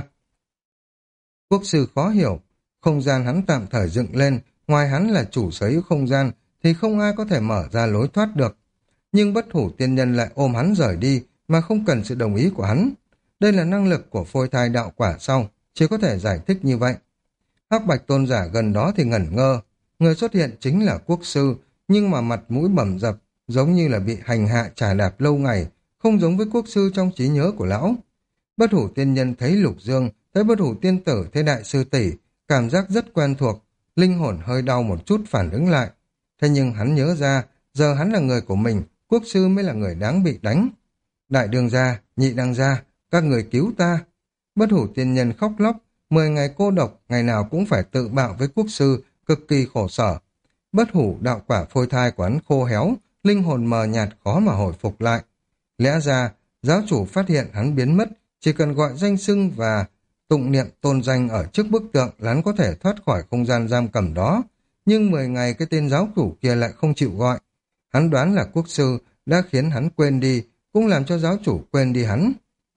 Quốc sư khó hiểu, không gian hắn tạm thời dựng lên, ngoài hắn là chủ sở hữu không gian, thì không ai có thể mở ra lối thoát được. Nhưng bất hủ tiên nhân lại ôm hắn rời đi, mà không cần sự đồng ý của hắn. Đây là năng lực của phôi thai đạo quả sau, chỉ có thể giải thích như vậy. Hắc Bạch tôn giả gần đó thì ngẩn ngơ, người xuất hiện chính là quốc sư, nhưng mà mặt mũi bầm dập, giống như là bị hành hạ trà đạp lâu ngày, không giống với quốc sư trong trí nhớ của lão. Bất hủ tiên nhân thấy Lục Dương, thấy bất hủ tiên tử, thấy đại sư tỷ, cảm giác rất quen thuộc, linh hồn hơi đau một chút phản ứng lại. Thế nhưng hắn nhớ ra, giờ hắn là người của mình, quốc sư mới là người đáng bị đánh. Đại đương gia, nhị đương gia, các người cứu ta. Bất hủ tiên nhân khóc lóc, 10 ngày cô độc, ngày nào cũng phải tự bạo với quốc sư, cực kỳ khổ sở. Bất hủ đạo quả phôi thai của hắn khô héo, linh hồn mờ nhạt khó mà hồi phục lại. Lẽ ra, giáo chủ phát hiện hắn biến mất, chỉ cần gọi danh xưng và tụng niệm tôn danh ở trước bức tượng là hắn có thể thoát khỏi không gian giam cầm đó. Nhưng 10 ngày cái tên giáo chủ kia lại không chịu gọi. Hắn đoán là quốc sư đã khiến hắn quên đi, cũng làm cho giáo chủ quên đi hắn.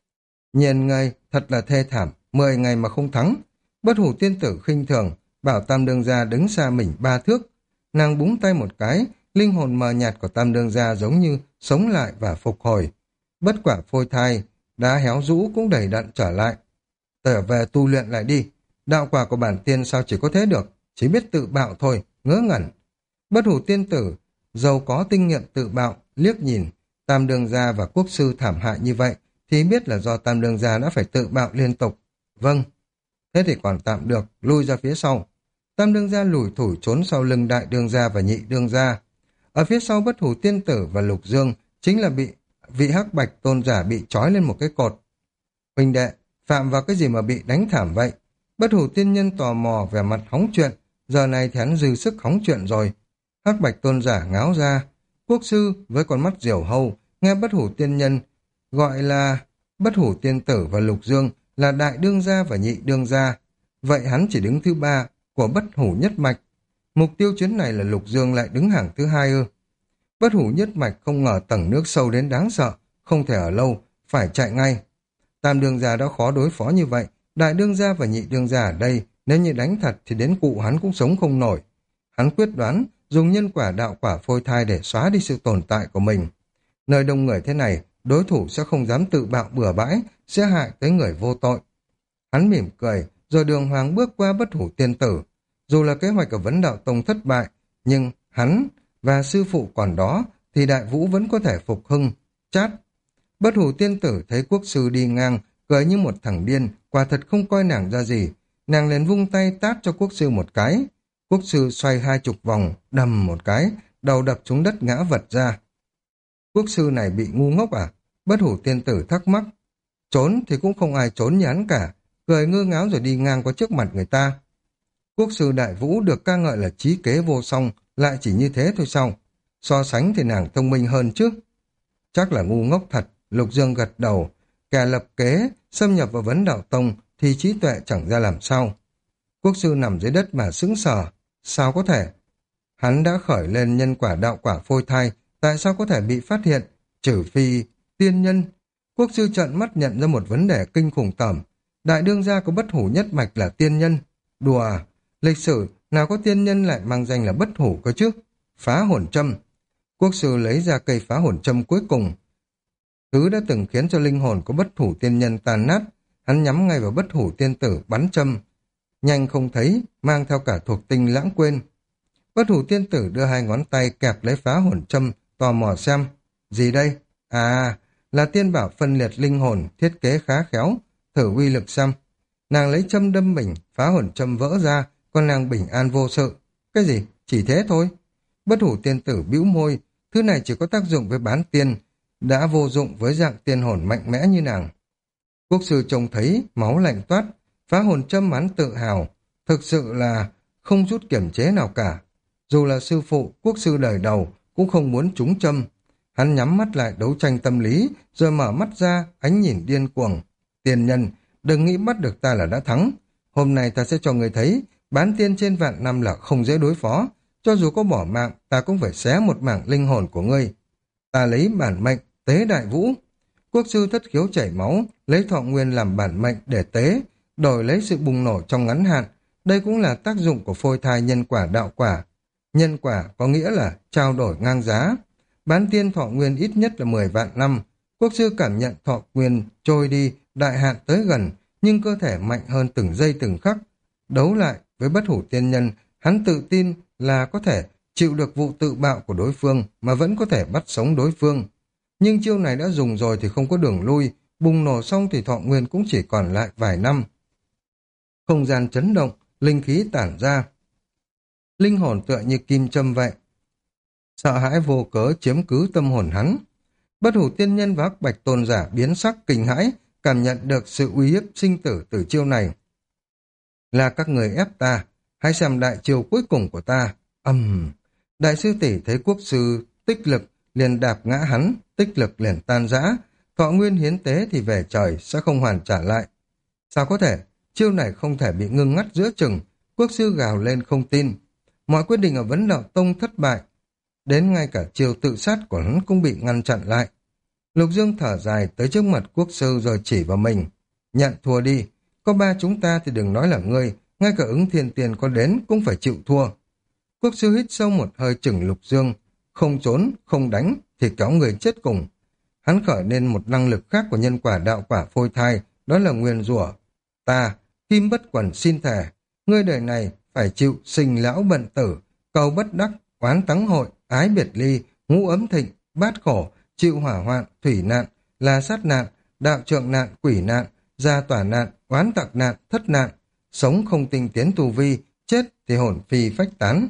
Nhìn ngây, thật là thê thảm, 10 ngày mà không thắng. Bất hủ tiên tử khinh thường, bảo Tam Đương Gia đứng xa mình 3 thước. Nàng búng tay một cái, linh hồn mờ nhạt của Tam Đương Gia giống như sống lại và phục hồi. Bất quả phôi thai, đá héo rũ cũng đầy đặn trở lại. Trở về tu luyện lại đi, đạo quả của bản tiên sao chỉ có thế được, chỉ biết tự bạo thôi, ngớ ngẩn. Bất hủ tiên tử, giàu có kinh nghiệm tự bạo, liếc nhìn, Tam Đương Gia và quốc sư thảm hại như vậy, thì biết là do Tam Đương Gia đã phải tự bạo liên tục. Vâng, thế thì còn tạm được, lui ra phía sau. Tam Đương Gia lủi thủi trốn sau lưng Đại Đương Gia và Nhị Đương Gia. Ở phía sau bất hủ tiên tử và Lục Dương chính là bị vị Hắc Bạch tôn giả bị trói lên một cái cột. Huynh đệ, phạm vào cái gì mà bị đánh thảm vậy? Bất hủ tiên nhân tò mò về mặt hóng chuyện, giờ này thì hắn dư sức hóng chuyện rồi. Hắc Bạch tôn giả ngáo ra, quốc sư với con mắt diều hâu, nghe bất hủ tiên nhân gọi là bất hủ tiên tử và Lục Dương là Đại Đương Gia và Nhị Đương Gia. Vậy hắn chỉ đứng thứ 3 của bất hủ nhất mạch. Mục tiêu chuyến này là Lục Dương lại đứng hàng thứ 2 ư? Bất hủ nhất mạch không ngờ tầng nước sâu đến đáng sợ, không thể ở lâu, phải chạy ngay. Tam Đương Gia đã khó đối phó như vậy, Đại Đương Gia và Nhị Đương Gia ở đây, nếu như đánh thật thì đến cụ hắn cũng sống không nổi. Hắn quyết đoán dùng nhân quả đạo quả phôi thai để xóa đi sự tồn tại của mình. Nơi đông người thế này, đối thủ sẽ không dám tự bạo bừa bãi, sẽ hại tới người vô tội. Hắn mỉm cười, rồi đường hoàng bước qua bất hủ tiên tử. Dù là kế hoạch ở Vấn Đạo Tông thất bại, nhưng hắn và sư phụ còn đó, thì Đại Vũ vẫn có thể phục hưng, chát. Bất hủ tiên tử thấy quốc sư đi ngang, cười như một thằng điên, quả thật không coi nàng ra gì. Nàng liền vung tay tát cho quốc sư một cái. Quốc sư xoay 20 vòng, đầm một cái, đầu đập xuống đất ngã vật ra. Quốc sư này bị ngu ngốc à? Bất hủ tiên tử thắc mắc. Trốn thì cũng không ai trốn như hắn cả, cười ngơ ngáo rồi đi ngang qua trước mặt người ta. Quốc sư Đại Vũ được ca ngợi là trí kế vô song, lại chỉ như thế thôi sao? So sánh thì nàng thông minh hơn chứ. Chắc là ngu ngốc thật, Lục Dương gật đầu. Kẻ lập kế, xâm nhập vào Vấn Đạo Tông thì trí tuệ chẳng ra làm sao. Quốc sư nằm dưới đất mà sững sờ. Sao có thể? Hắn đã khởi lên nhân quả đạo quả phôi thai, tại sao có thể bị phát hiện? Trừ phi tiên nhân. Quốc sư trợn mắt nhận ra một vấn đề kinh khủng tởm. Đại Đương Gia có bất hủ nhất mạch là tiên nhân. Đùa à? Lịch sử nào có tiên nhân lại mang danh là bất hủ cơ chứ? Phá hồn châm. Quốc sư lấy ra cây phá hồn châm cuối cùng. Thứ đã từng khiến cho linh hồn của bất hủ tiên nhân tàn nát. Hắn nhắm ngay vào bất hủ tiên tử bắn châm. Nhanh không thấy, mang theo cả thuộc tinh lãng quên. Bất hủ tiên tử đưa 2 ngón tay kẹp lấy phá hồn châm, tò mò xem. Gì đây? À, là tiên bảo phân liệt linh hồn, thiết kế khá khéo. Thử uy lực xem. Nàng lấy châm đâm mình, phá hồn châm vỡ ra, còn nàng bình an vô sự. Cái gì? Chỉ thế thôi. Bất hủ tiên tử bĩu môi, thứ này chỉ có tác dụng với bán tiên, đã vô dụng với dạng tiên hồn mạnh mẽ như nàng. Quốc sư trông thấy, máu lạnh toát, phá hồn châm hắn tự hào, thực sự là không chút kiểm chế nào cả. Dù là sư phụ, quốc sư đời đầu, cũng không muốn trúng châm. Hắn nhắm mắt lại đấu tranh tâm lý, rồi mở mắt ra, ánh nhìn điên cuồng. Tiên nhân, đừng nghĩ bắt được ta là đã thắng. Hôm nay ta sẽ cho người thấy, bán tiên trên vạn năm là không dễ đối phó. Cho dù có bỏ mạng, ta cũng phải xé một mảng linh hồn của ngươi. Ta lấy bản mệnh tế đại vũ. Quốc sư thất khiếu chảy máu, lấy thọ nguyên làm bản mệnh để tế, đổi lấy sự bùng nổ trong ngắn hạn. Đây cũng là tác dụng của phôi thai nhân quả đạo quả. Nhân quả có nghĩa là trao đổi ngang giá. Bán tiên thọ nguyên ít nhất là 10 vạn năm. Quốc sư cảm nhận thọ nguyên trôi đi, đại hạn tới gần, nhưng cơ thể mạnh hơn từng giây từng khắc. Đấu lại với bất hủ tiên nhân, hắn tự tin là có thể chịu được vụ tự bạo của đối phương mà vẫn có thể bắt sống đối phương. Nhưng chiêu này đã dùng rồi thì không có đường lui, bùng nổ xong thì thọ nguyên cũng chỉ còn lại vài năm. Không gian chấn động, linh khí tản ra. Linh hồn tựa như kim châm vậy. Sợ hãi vô cớ chiếm cứ tâm hồn hắn. Bất hủ tiên nhân và hắc bạch tôn giả biến sắc kinh hãi, cảm nhận được sự uy hiếp sinh tử từ chiêu này. Là các người ép ta, hãy xem đại chiêu cuối cùng của ta. Đại sư tỷ thấy quốc sư tích lực liền đạp ngã hắn, tích lực liền tan rã, thọ nguyên hiến tế thì về trời sẽ không hoàn trả lại. Sao có thể, chiêu này không thể bị ngưng ngắt giữa chừng, quốc sư gào lên không tin. Mọi quyết định ở Vấn Đạo Tông thất bại, đến ngay cả chiêu tự sát của hắn cũng bị ngăn chặn lại. Lục Dương thở dài tới trước mặt quốc sư rồi chỉ vào mình. Nhận thua đi, có ba chúng ta thì đừng nói là ngươi, ngay cả ứng thiên tiền có đến cũng phải chịu thua. Quốc sư hít sâu một hơi chừng Lục Dương, không trốn, không đánh thì kéo người chết cùng. Hắn khởi lên một năng lực khác của nhân quả đạo quả phôi thai, đó là nguyền rủa. Ta, Kim Bất Quần xin thề, ngươi đời này phải chịu sinh lão bận tử, cầu bất đắc, oán tắng hội, ái biệt ly, ngũ ấm thịnh, bát khổ, chịu hỏa hoạn, thủy nạn, là sát nạn, đạo trượng nạn, quỷ nạn, gia tỏa nạn, oán tặc nạn, thất nạn, sống không tinh tiến tu vi, chết thì hồn phi phách tán.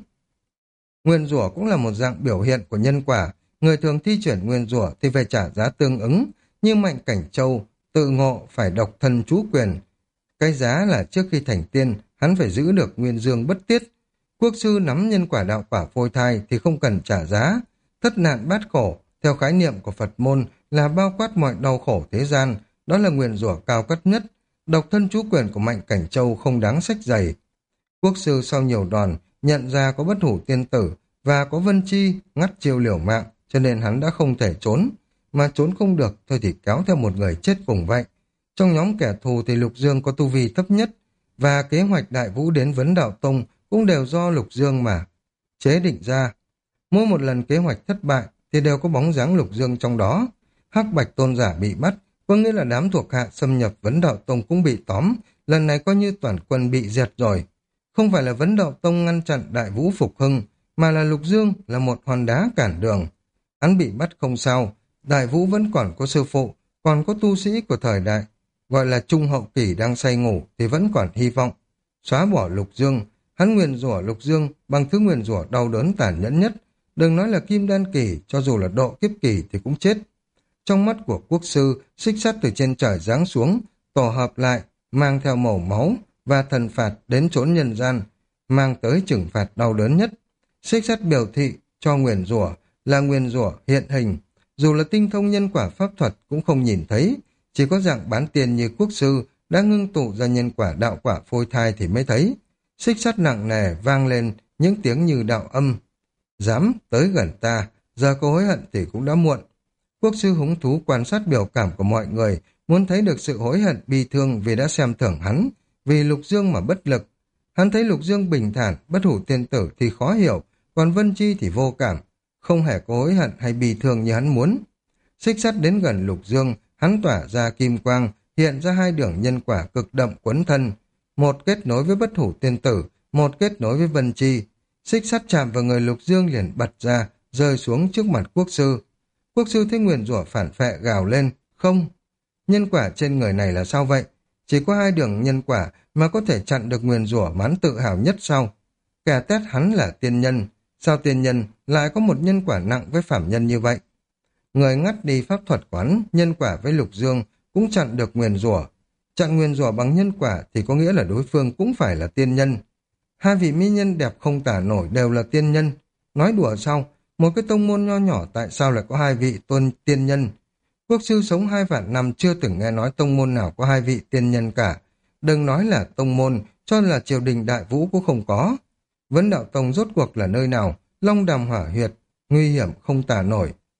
Nguyên rủa cũng là một dạng biểu hiện của nhân quả, người thường thi chuyển nguyên rủa thì phải trả giá tương ứng, như Mạnh Cảnh Châu tự ngộ phải độc thân chú quyền. Cái giá là trước khi thành tiên, hắn phải giữ được nguyên dương bất tiết. Quốc sư nắm nhân quả đạo quả phôi thai thì không cần trả giá. Thất nạn bát khổ, theo khái niệm của Phật môn là bao quát mọi đau khổ thế gian, đó là nguyền rủa cao cấp nhất. Độc thân chú quyền của Mạnh Cảnh Châu không đáng sách giày. Quốc sư sau nhiều đòn nhận ra có bất hủ tiên tử và có Vân Chi ngắt chiêu liều mạng, cho nên hắn đã không thể trốn, mà trốn không được thôi thì kéo theo một người chết cùng vậy. Trong nhóm kẻ thù thì Lục Dương có tu vi thấp nhất, và kế hoạch đại vũ đến Vấn Đạo Tông cũng đều do Lục Dương mà chế định ra. Mỗi một lần kế hoạch thất bại thì đều có bóng dáng Lục Dương trong đó. Hắc Bạch tôn giả bị bắt, có nghĩa là đám thuộc hạ xâm nhập Vấn Đạo Tông cũng bị tóm, lần này coi như toàn quân bị diệt rồi. Không phải là Vấn Đạo Tông ngăn chặn đại vũ phục hưng, mà là Lục Dương là một hòn đá cản đường. Hắn bị bắt không sao, đại vũ vẫn còn có sư phụ, còn có tu sĩ của thời đại, gọi là trung hậu kỳ đang say ngủ thì vẫn còn hy vọng. Xóa bỏ Lục Dương, hắn nguyền rủa Lục Dương bằng thứ nguyền rủa đau đớn tàn nhẫn nhất, đừng nói là kim đan kỳ, cho dù là độ kiếp kỳ thì cũng chết. Trong mắt của quốc sư, xích sắt từ trên trời giáng xuống, tổ hợp lại, mang theo màu máu và thần phạt đến chốn nhân gian, mang tới trừng phạt đau đớn nhất. Xích sắt biểu thị cho nguyền rủa là nguyền rủa hiện hình, dù là tinh thông nhân quả pháp thuật cũng không nhìn thấy, chỉ có dạng bán tiền như quốc sư đã ngưng tụ ra nhân quả đạo quả phôi thai thì mới thấy. Xích sắt nặng nề vang lên những tiếng như đạo âm. Dám tới gần ta, giờ có hối hận thì cũng đã muộn. Quốc sư hứng thú quan sát biểu cảm của mọi người, muốn thấy được sự hối hận bi thương vì đã xem thường hắn, vì Lục Dương mà bất lực. Hắn thấy Lục Dương bình thản, bất hủ tiên tử thì khó hiểu, còn Vân Chi thì vô cảm, không hề có hối hận hay bi thương như hắn muốn. Xích sắt đến gần Lục Dương, hắn tỏa ra kim quang, hiện ra hai đường nhân quả cực đậm quấn thân, một kết nối với bất hủ tiên tử, một kết nối với Vân Chi. Xích sắt chạm vào người Lục Dương liền bật ra, rơi xuống trước mặt quốc sư. Quốc sư thấy nguyền rủa phản phệ gào lên, không, nhân quả trên người này là sao vậy? Chỉ có hai đường nhân quả mà có thể chặn được nguyền rủa mà hắn tự hào nhất sao? Kẻ tét hắn là tiên nhân, sao tiên nhân lại có một nhân quả nặng với phạm nhân như vậy? Người ngắt đi pháp thuật quán, nhân quả với Lục Dương cũng chặn được nguyền rủa. Chặn nguyền rủa bằng nhân quả thì có nghĩa là đối phương cũng phải là tiên nhân. Hai vị mỹ nhân đẹp không tả nổi đều là tiên nhân. Nói đùa sao? Một cái tông môn nho nhỏ tại sao lại có hai vị tôn tiên nhân? Quốc sư sống 2 vạn năm chưa từng nghe nói tông môn nào có hai vị tiên nhân cả. Đừng nói là tông môn, cho là triều đình đại vũ cũng không có. Vấn Đạo Tông rốt cuộc là nơi nào? Long Đàm Hỏa Huyệt, nguy hiểm không tả nổi.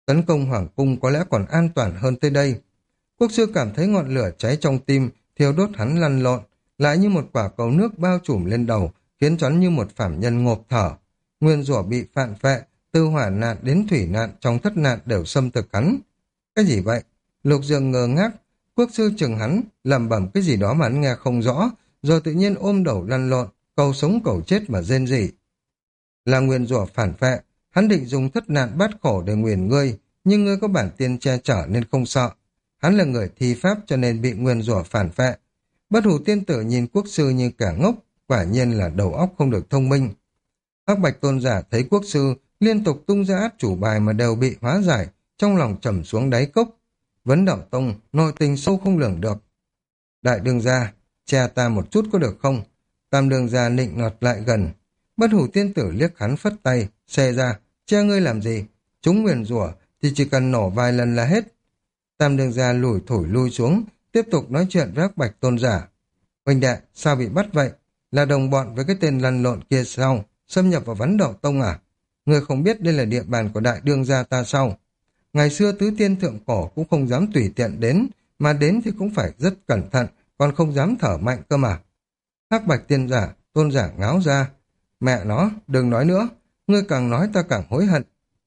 Tấn công hoàng cung có lẽ còn an toàn hơn tới đây. Quốc sư cảm thấy ngọn lửa cháy trong tim, thiêu đốt hắn lăn lộn, lại như một quả cầu nước bao trùm lên đầu, khiến cho hắn như một phàm nhân ngộp thở. Nguyên rủa bị phản phệ, từ hỏa nạn đến thủy nạn trong thất nạn đều xâm thực hắn. Cái gì vậy? Lục Dương ngơ ngác, quốc sư chừng hắn, lẩm bẩm cái gì đó mà hắn nghe không rõ, rồi tự nhiên ôm đầu lăn lộn, cầu sống cầu chết mà rên rỉ. Là nguyền rủa phản phệ, hắn định dùng thất nạn bát khổ để nguyền ngươi, nhưng ngươi có bản tiên che chở nên không sợ. Hắn là người thi pháp cho nên bị nguyền rủa phản phệ. Bất hủ tiên tử nhìn quốc sư như kẻ ngốc, quả nhiên là đầu óc không được thông minh. Hắc Bạch tôn giả thấy quốc sư liên tục tung ra át chủ bài mà đều bị hóa giải, trong lòng trầm xuống đáy cốc. Vấn Đạo Tông, nội tình sâu không lường được. Đại đương gia, che ta một chút có được không? Tam đương gia nịnh nọt lại gần. Bất hủ tiên tử liếc hắn phất tay, xe ra, che ngươi làm gì? Chúng nguyền rủa thì chỉ cần nổ vài lần là hết. Tam đương gia lủi thổi lui xuống, tiếp tục nói chuyện với Hắc Bạch tôn giả. Huynh đệ, sao bị bắt vậy? Là đồng bọn với cái tên lăn lộn kia sao? Xâm nhập vào Vấn Đạo Tông à? Người không biết đây là địa bàn của đại đương gia ta sao? Ngày xưa tứ tiên thượng cổ cũng không dám tùy tiện đến, mà đến thì cũng phải rất cẩn thận, còn không dám thở mạnh cơ mà. Hắc Bạch tiên giả, tôn giả ngáo ra. Mẹ nó, đừng nói nữa, ngươi càng nói ta càng hối hận.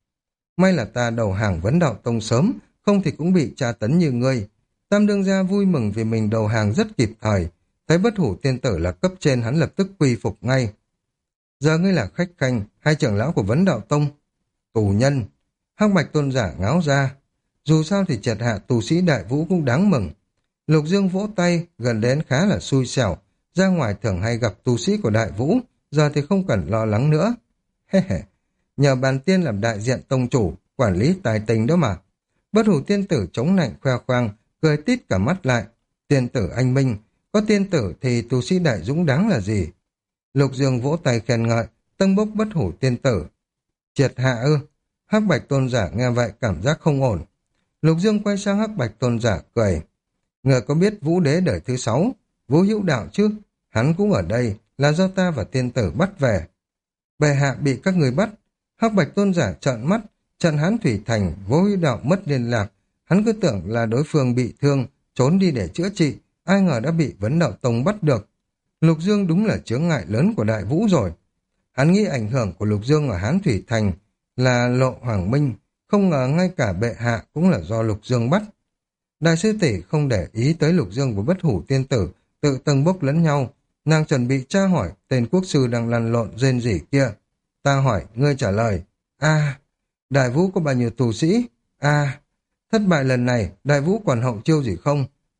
May là ta đầu hàng Vấn Đạo Tông sớm, không thì cũng bị tra tấn như ngươi. Tam đương gia vui mừng vì mình đầu hàng rất kịp thời, thấy bất hủ tiên tử là cấp trên hắn lập tức quy phục ngay. Giờ ngươi là khách khanh, hay trưởng lão của Vấn Đạo Tông? Tù nhân. Hắc Bạch tôn giả ngáo ra. Dù sao thì triệt hạ tù sĩ đại vũ cũng đáng mừng. Lục Dương vỗ tay, gần đến khá là xui xẻo. Ra ngoài thường hay gặp tù sĩ của đại vũ, giờ thì không cần lo lắng nữa. He he, nhờ bàn tiên làm đại diện tông chủ, quản lý tài tình đó mà. Bất hủ tiên tử chống nạnh khoe khoang, cười tít cả mắt lại. Tiên tử anh minh, có tiên tử thì tù sĩ đại dũng đáng là gì? Lục Dương vỗ tay khen ngợi, tâng bốc bất hủ tiên tử. Triệt hạ ư? Hắc Bạch tôn giả nghe vậy cảm giác không ổn. Lục Dương quay sang Hắc Bạch tôn giả cười. Người có biết Vũ Đế đời thứ 6, Vũ Hữu Đạo chứ? Hắn cũng ở đây, là do ta và tiên tử bắt về. Bệ hạ bị các người bắt. Hắc Bạch tôn giả trợn mắt, trận Hán Thủy Thành, Vũ Hữu Đạo mất liên lạc. Hắn cứ tưởng là đối phương bị thương, trốn đi để chữa trị, ai ngờ đã bị Vấn Đạo Tông bắt được. Lục Dương đúng là chướng ngại lớn của Đại Vũ rồi. Hắn nghĩ ảnh hưởng của Lục Dương ở Hán Thủy Thành là Lộ Hoàng Minh, không ngờ ngay cả bệ hạ cũng là do Lục Dương bắt. Đại sư tỷ không để ý tới Lục Dương và bất hủ tiên tử, tự tâng bốc lẫn nhau. Nàng chuẩn bị tra hỏi tên quốc sư đang lăn lộn rên rỉ kia. Ta hỏi, ngươi trả lời. Đại Vũ có bao nhiêu tù sĩ? Thất bại lần này, Đại Vũ còn hậu chiêu gì không?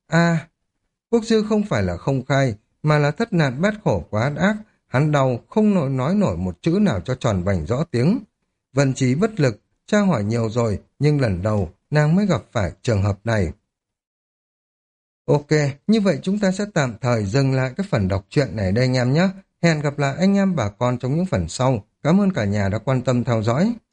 Quốc sư không phải là không khai, mà là thất nạn bát khổ quá ác. Hắn đau, không nói nổi một chữ nào cho tròn vành rõ tiếng. Vân Trí bất lực, tra hỏi nhiều rồi, nhưng lần đầu nàng mới gặp phải trường hợp này. Ok, như vậy chúng ta sẽ tạm thời dừng lại cái phần đọc truyện này đây anh em nhé. Hẹn gặp lại anh em bà con trong những phần sau. Cảm ơn cả nhà đã quan tâm theo dõi.